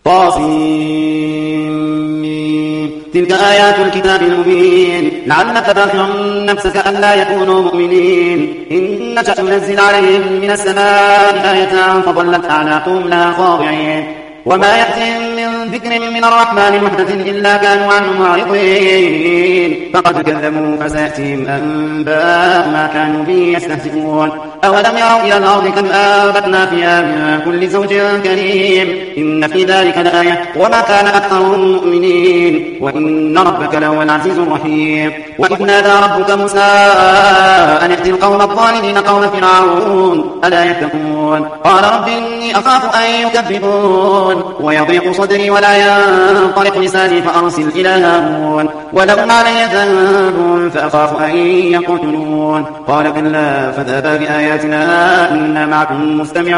طاسين. تلك آيات الكتاب المبين. لعلك باخع نفسك ألا يكونوا مؤمنين إن نشأ ننزل عليهم من السماء آية فظلت أعناقهم لها خاضعين وما يأتيهم من ذكر من الرحمن محدث إلا كانوا عنه معرضين فقد كذبوا فسيأتيهم أنباء ما كانوا به يستهزئون أولم يروا إلى الأرض كم أنبتنا فيها من كل زوج كريم إن في ذلك لآية وما كان أكثرهم مؤمنين وإن ربك لهو العزيز الرحيم وإذ نادى ربك موسى أن ائت القوم الظالمين قوم فرعون ألا يتقون قال رب إني أخاف أن يكذبون ويضيق صدري ولا ينطلق لساني فأرسل إلى هارون ولهم علي ذنب فأخاف أن يقتلون قال كلا فاذهبا بآياتنا إنا معكم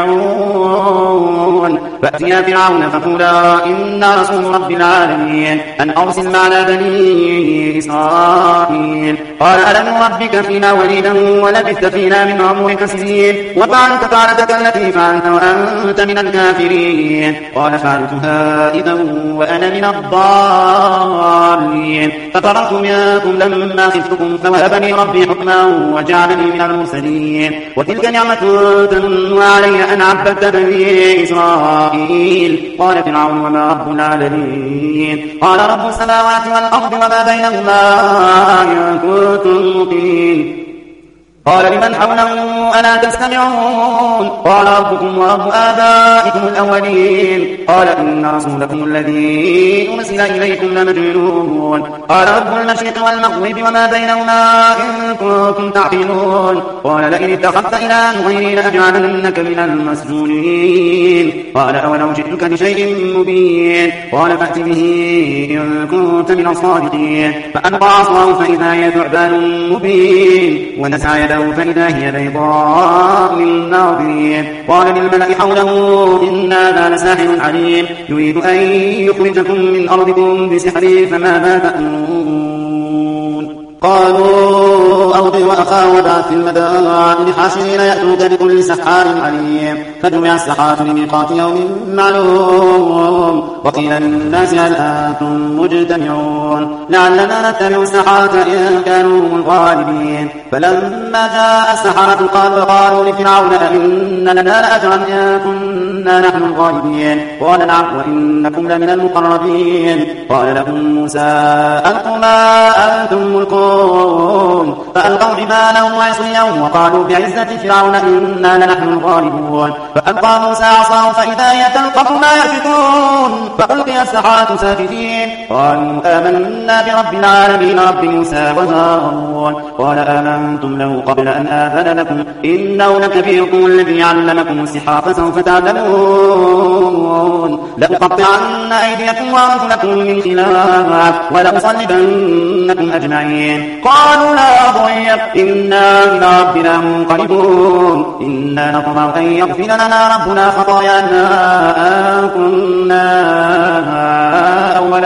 مستمعون فأتيا فرعون فقولا إنا رسول رب العالمين أن أرسل معنا بني إسرائيل قال ألم ربك فينا وليدا ولبثت فينا من عمرك سنين وفعلت فعلتك التي فعلت وأنت من الكافرين قال فعلتها إذا وأنا من الضالين ففررت منكم لما خفتكم فوهبني ربي حكما وجعلني من المرسلين وتلك نعمة تمن علي أن عبدت بني إسرائيل قال فرعون وما رب العالمين قال رب السماوات والأرض وما بينهما إن كنتم موقنين قال لمن حوله ألا تستمعون قال ربكم ورب آبائكم الأولين قال إن رسولكم الذي أرسل إليكم لمجنون قال رب المشرق والمغرب وما بينهما إن كنتم تعقلون قال لئن اتخذت إلها غيري لأجعلنك من المسجونين قال أولو جئتك بشيء مبين قال فأت به إن كنت من الصادقين فألقى عصاه فإذا هي ثعبان مبين ونزع يده فإذا هي بيضاء للناظرين قال للملأ حوله إن هذا لساحر عليم يريد أن يخرجكم من أرضكم بسحره فماذا تأمرون قالوا أرضي وأخاه وابعث في المدائن حاشرين يأتوك بكل سحار عليم فجمع السحرة لميقات يوم معلوم وقيل للناس هل أنتم مجتمعون لعلنا نتبع السحرة إن كانوا هم الغالبين فلما جاء السحرة قالوا لفرعون أئن لنا لأجرا إن كنا نحن الغالبين قال نعم وإنكم لمن المقربين قال لهم موسى ألقوا ما أنتم ملقون فألقوا حبالهم وعصيهم وقالوا بعزة فرعون إنا لنحن الغالبون فألقى موسى عصاه فإذا هي تلقف ما يأفكون فألقي السحرة ساجدين قالوا آمنا برب العالمين رب موسى وهارون قال آمنتم له قبل أن آذن لكم إنه لكبيركم الذي علمكم السحر فسوف تعلمون لأقطعن أيديكم وأرجلكم من خلاف ولأصلبنكم أجمعين قالوا لا ضير إنا إلى ربنا منقلبون إنا نطمع أن يغفر لنا ربنا خطايانا أن كنا أول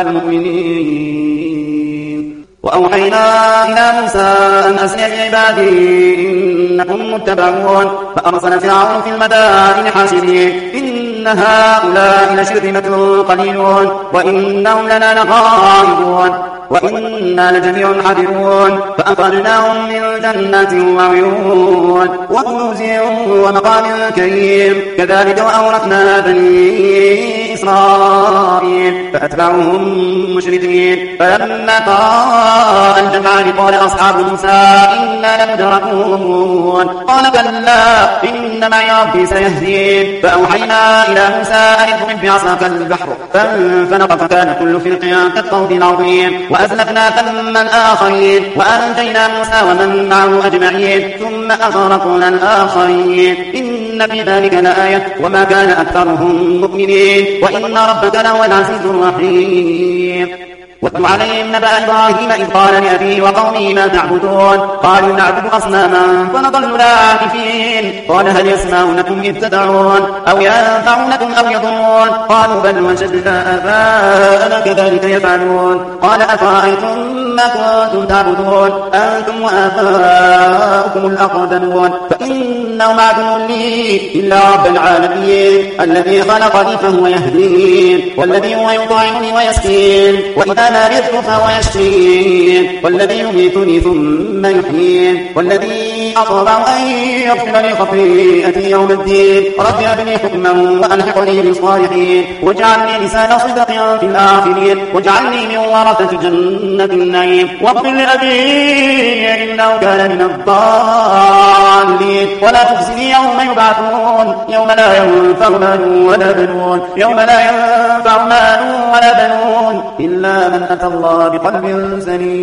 المؤمنين وأوحينا إلى موسى أن أسر بعبادي إنكم متبعون فأرسل فرعون في المدائن حاشرين إن هؤلاء لشرذمة قليلون وإنهم لنا لغائبون وإنا لجميع حاذرون فأخرجناهم من جنات وعيون وكنوز ومقام كريم كذلك وأورثنا بني إسرائيل فأتبعهم مشركين فلما تراءى الجمعان قال أصحاب موسى إنا لمدركون قال كلا إن معي ربي سيهدين فأوحينا إلى موسى أن اضرب بعصاك البحر فانفلق فكان كل فرق كالطود العظيم وأزلفنا ثم الآخرين وأنجينا موسى ومن معه أجمعين ثم أغرقنا الآخرين إن في ذلك لآية وما كان أكثرهم مؤمنين وإن ربك لهو العزيز الرحيم واتل عليهم نبأ إبراهيم إذ قال لأبيه وقومه ما تعبدون قالوا نعبد أصناما فنظل لها عاكفين قال هل يسمعونكم إذ تدعون أو ينفعونكم أو يضرون قالوا بل وجدنا آباءنا كذلك يفعلون قال أفرأيتم ما كنتم تعبدون أنتم وآباؤكم الأقدمون فإن إنهم عدو لي إلا رب العالمين الذي خلقني فهو يهدين والذي هو يطعمني ويسقين وإذا مرضت فهو يشفين والذي يميتني ثم يحيين والذي أطمع أن يغفر لي خطيئتي يوم الدين رب هب لي حكما وألحقني بالصالحين واجعلني لسان صدق في الآخرين واجعلني من ورثة جنة النعيم واغفر لأبي إنه كان من الضالين ولا تخزني يوم يبعثون يوم لا ينفع مال ولا بنون يوم لا ينفع مال ولا بنون إلا من أتى الله بقلب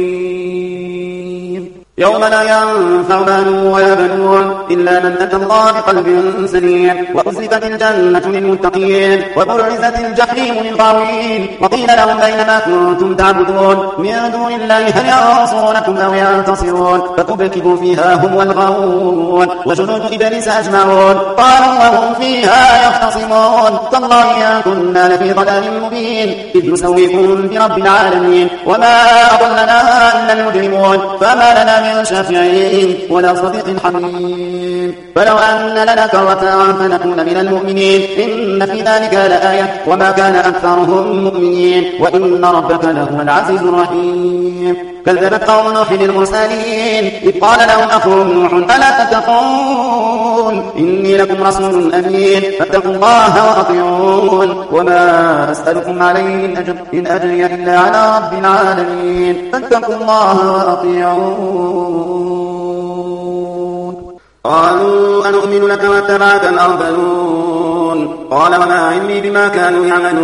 سليم يوم لا ينفع مال ولا بنون إلا من أتى الله بقلب سليم وأزلفت الجنة للمتقين وبرزت الجحيم للغاوين وقيل لهم بينما كنتم تعبدون من دون الله هل ينصرونكم أو ينتصرون فكبكبوا فيها هم والغاوون وجنود إبليس أجمعون قالوا وهم فيها يختصمون تالله إن كنا لفي ضلال مبين إذ نسويكم برب العالمين وما أضلنا إلا المجرمون فما لنا من شافعين ولا صديق حميم فلو أن لنا كرة فنكون من المؤمنين إن في ذلك لآية وما كان أكثرهم مؤمنين وإن ربك لهو العزيز الرحيم كذبت قوم نوح المرسلين إذ قال لهم أخوهم نوح ألا تتقون إني لكم رسول أمين فاتقوا الله وأطيعون وما أسألكم عليه من أجر إن أجري إلا على رب العالمين فاتقوا الله وأطيعون قالوا أنؤمن لك واتبعك الأرذلون قال وما علمي بما كانوا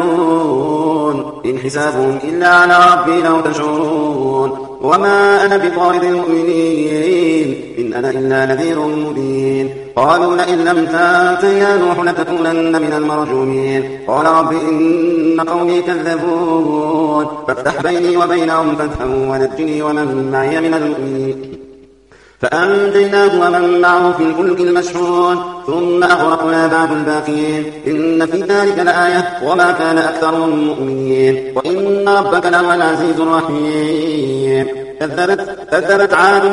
يعملون إن حسابهم إلا على ربي لو تشعرون وما أنا بطارد المؤمنين إن أنا إلا نذير مبين قالوا لئن لم تنته يا نوح لتكونن من المرجومين قال رب إن قومي كذبون فافتح بيني وبينهم فتحا ونجني ومن معي من المؤمنين فأنجيناه ومن معه في الفلك المشحون ثم أغرقنا بعد الباقين إن في ذلك لآية وما كان أكثرهم مؤمنين وإن ربك لهو العزيز الرحيم كذبت عاد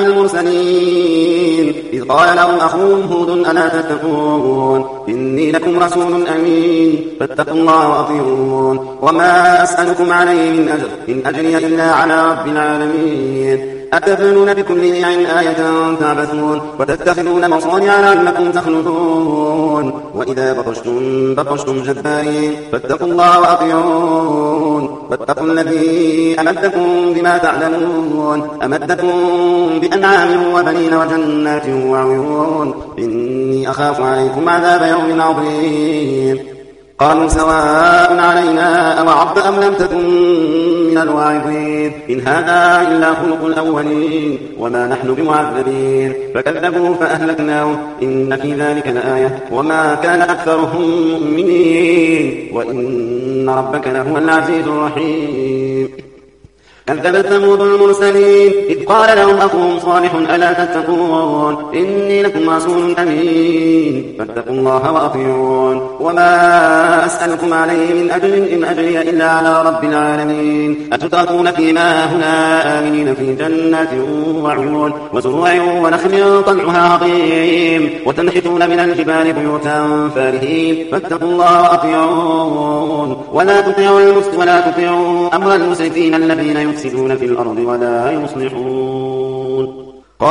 المرسلين إذ قال لهم أخوهم هود ألا تتقون إني لكم رسول أمين فاتقوا الله وأطيعون وما أسألكم عليه من أجر إن أجري إلا على رب العالمين أتبنون بكل ريع آية تعبثون وتتخذون مصانع لعلكم تخلدون وإذا بطشتم جبارين فاتقوا الله وأطيعون واتقوا الذي أمدكم بما تعلمون أمدكم بأنعام وبنين وجنات وعيون إني أخاف عليكم عذاب يوم عظيم قالوا سواء علينا أوعظت أم لم تكن من الواعظين إن هذا إلا خلق الأولين وما نحن بمعذبين فكذبوا فأهلكناهم إن في ذلك لآية وما كان أكثرهم مؤمنين وإن ربك لهو العزيز الرحيم كذبت ثمود المرسلين إذ قال لهم أخوهم صالح ألا تتقون إني لكم رسول أمين فاتقوا الله وأطيعون وما أسألكم عليه من أجر إن أجري إلا على رب العالمين أتتركون فيما هنا آمنين في جنات وعيون وزروع ونخل طلعها هضيم وتنحتون من الجبال بيوتا فارهين فاتقوا الله وأطيعون ولا تطيعوا أمر المسرفين الذين يفسدون في الأرض ولا يصلحون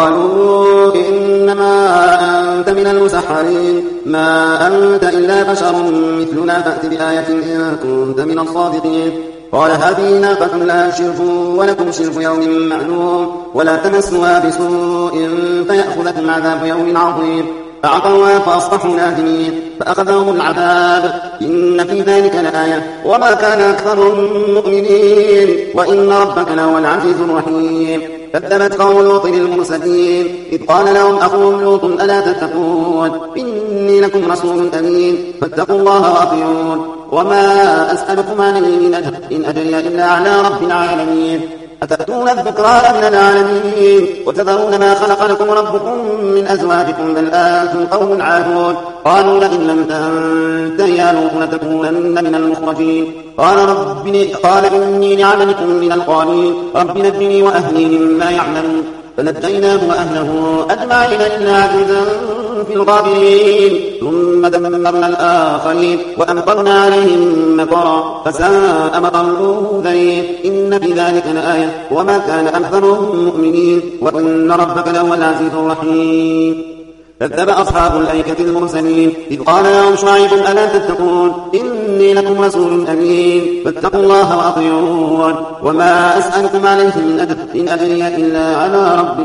قالوا إنما أنت من المسحرين ما أنت إلا بشر مثلنا فأت بآية إن كنت من الصادقين قال هذه ناقة لها شرب ولكم شرب يوم معلوم ولا تمسوها بسوء فيأخذكم عذاب يوم عظيم فعقروا فأصبحوا نادمين فأخذهم العذاب إن في ذلك لآية وما كان أكثرهم مؤمنين وإن ربك لهو العزيز الرحيم كذبت قوم لوط المرسلين إذ قال لهم أخوهم لوط ألا تتقون إني لكم رسول أمين فاتقوا الله وأطيعون وما أسألكم عليه من أجر إن أجري إلا على رب العالمين أتأتون الذكران من العالمين وتذرون ما خلق لكم ربكم من أزواجكم بل أنتم قوم عادون قالوا لئن لم تنته يا لوط لتكونن من المخرجين قال إني لعملكم من القالين رب نجني وأهلي مما يعملون فنجيناه وأهله أجمعين إلا عجوزا في الغابرين ثم دمرنا الآخرين وأمطرنا عليهم مطرا فساء مطر المنذرين إن في ذلك لآية وما كان أكثرهم مؤمنين وإن ربك لهو العزيز الرحيم. كذب أصحاب الأيكة المرسلين إذ قال لهم شعيب ألا تتقون إني لكم رسول أمين فاتقوا الله وأطيعون وما أسألكم عليه من أجر إن أجري إلا على رب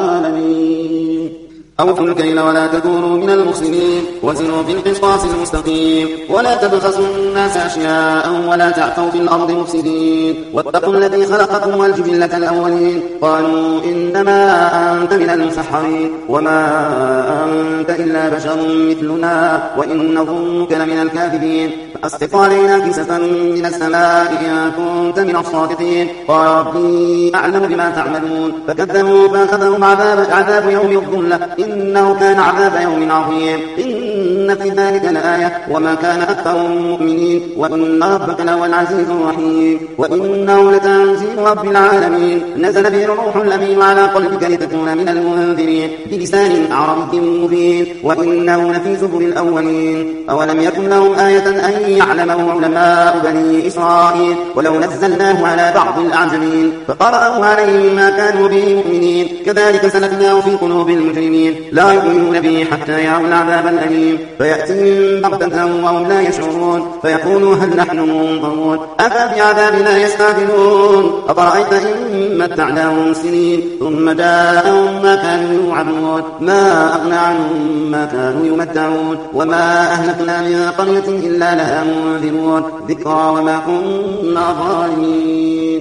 العالمين. أوفوا الكيل ولا تكونوا من المخسرين وزنوا بالقسطاس المستقيم ولا تبخسوا الناس أشياء ولا تعثوا في الأرض مفسدين واتقوا الذي خلقكم والجبلة الأولين قالوا إنما أنت من المسحرين وما أنت إلا بشر مثلنا وإن نظنك لمن الكاذبين فأسقط علينا كسفا من السماء إن كنت من الصادقين قال ربي أعلم بما تعملون فكذبوا فأخذهم عذاب يوم الظلة إنه كان عذاب يوم عظيم. إن في ذلك لآية وما كان أكثرهم مؤمنين وإن ربك لهو العزيز الرحيم. وإنه لتنزيل رب العالمين نزل به الروح الأمين على قلبك لتكون من المنذرين بلسان عربي مبين وإنه لفي زبر الأولين. أولم يكن لهم آية أن يعلمه علماء بني إسرائيل ولو نزلناه على بعض الأعجمين فقرأوا عليهم ما كانوا به مؤمنين كذلك سلكناه في قلوب المجرمين لا يؤمنون به حتى يروا العذاب الأليم فيأتيهم بغتة وهم لا يشعرون فيقولوا هل نحن منظرون أفبعذابنا يستعجلون أفرأيت إن متعناهم سنين ثم جاءهم ما كانوا يوعدون ما أغنى عنهم ما كانوا يمتعون وما أهلكنا من قرية إلا لها منذرون ذكرى وما كنا ظالمين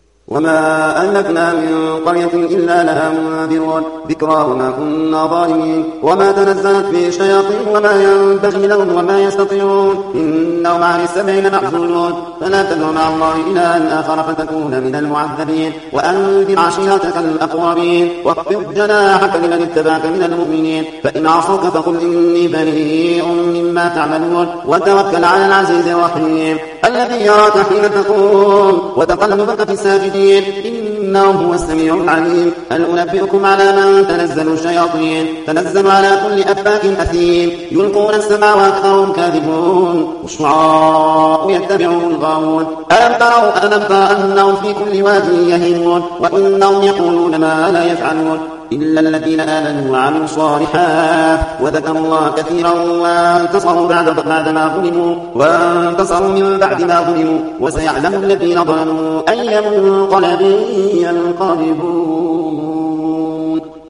وما أهلكنا من قرية إلا لها منذرون ذكرى وما كنا ظالمين وما تنزلت به الشياطين وما ينبغي لهم وما يستطيعون إنهم عن السمع لمعزولون فلا تدع مع الله إلها آخر فتكون من المعذبين وأنذر عشيرتك الأقربين واخفض جناحك لمن اتبعك من المؤمنين فإن عصوك فقل إني بريء مما تعملون وتوكل على العزيز الرحيم الذي يراك حين تقوم وتقلبك في الساجدين إنه هو السميع العليم. هل أنبئكم على من تنزل الشياطين تنزل على كل أفاك أثيم يلقون السمع وأكثرهم كاذبون والشعراء يتبعون الغاوون ألم تروا أنهم في كل واد يهيمون وإنهم يقولون ما لا يفعلون إلا الذين آمنوا وعملوا الصالحات وذكروا الله كثيرا وانتصروا من بعد ما ظلموا وسيعلم الذين ظلموا أي منقلب ينقلبون.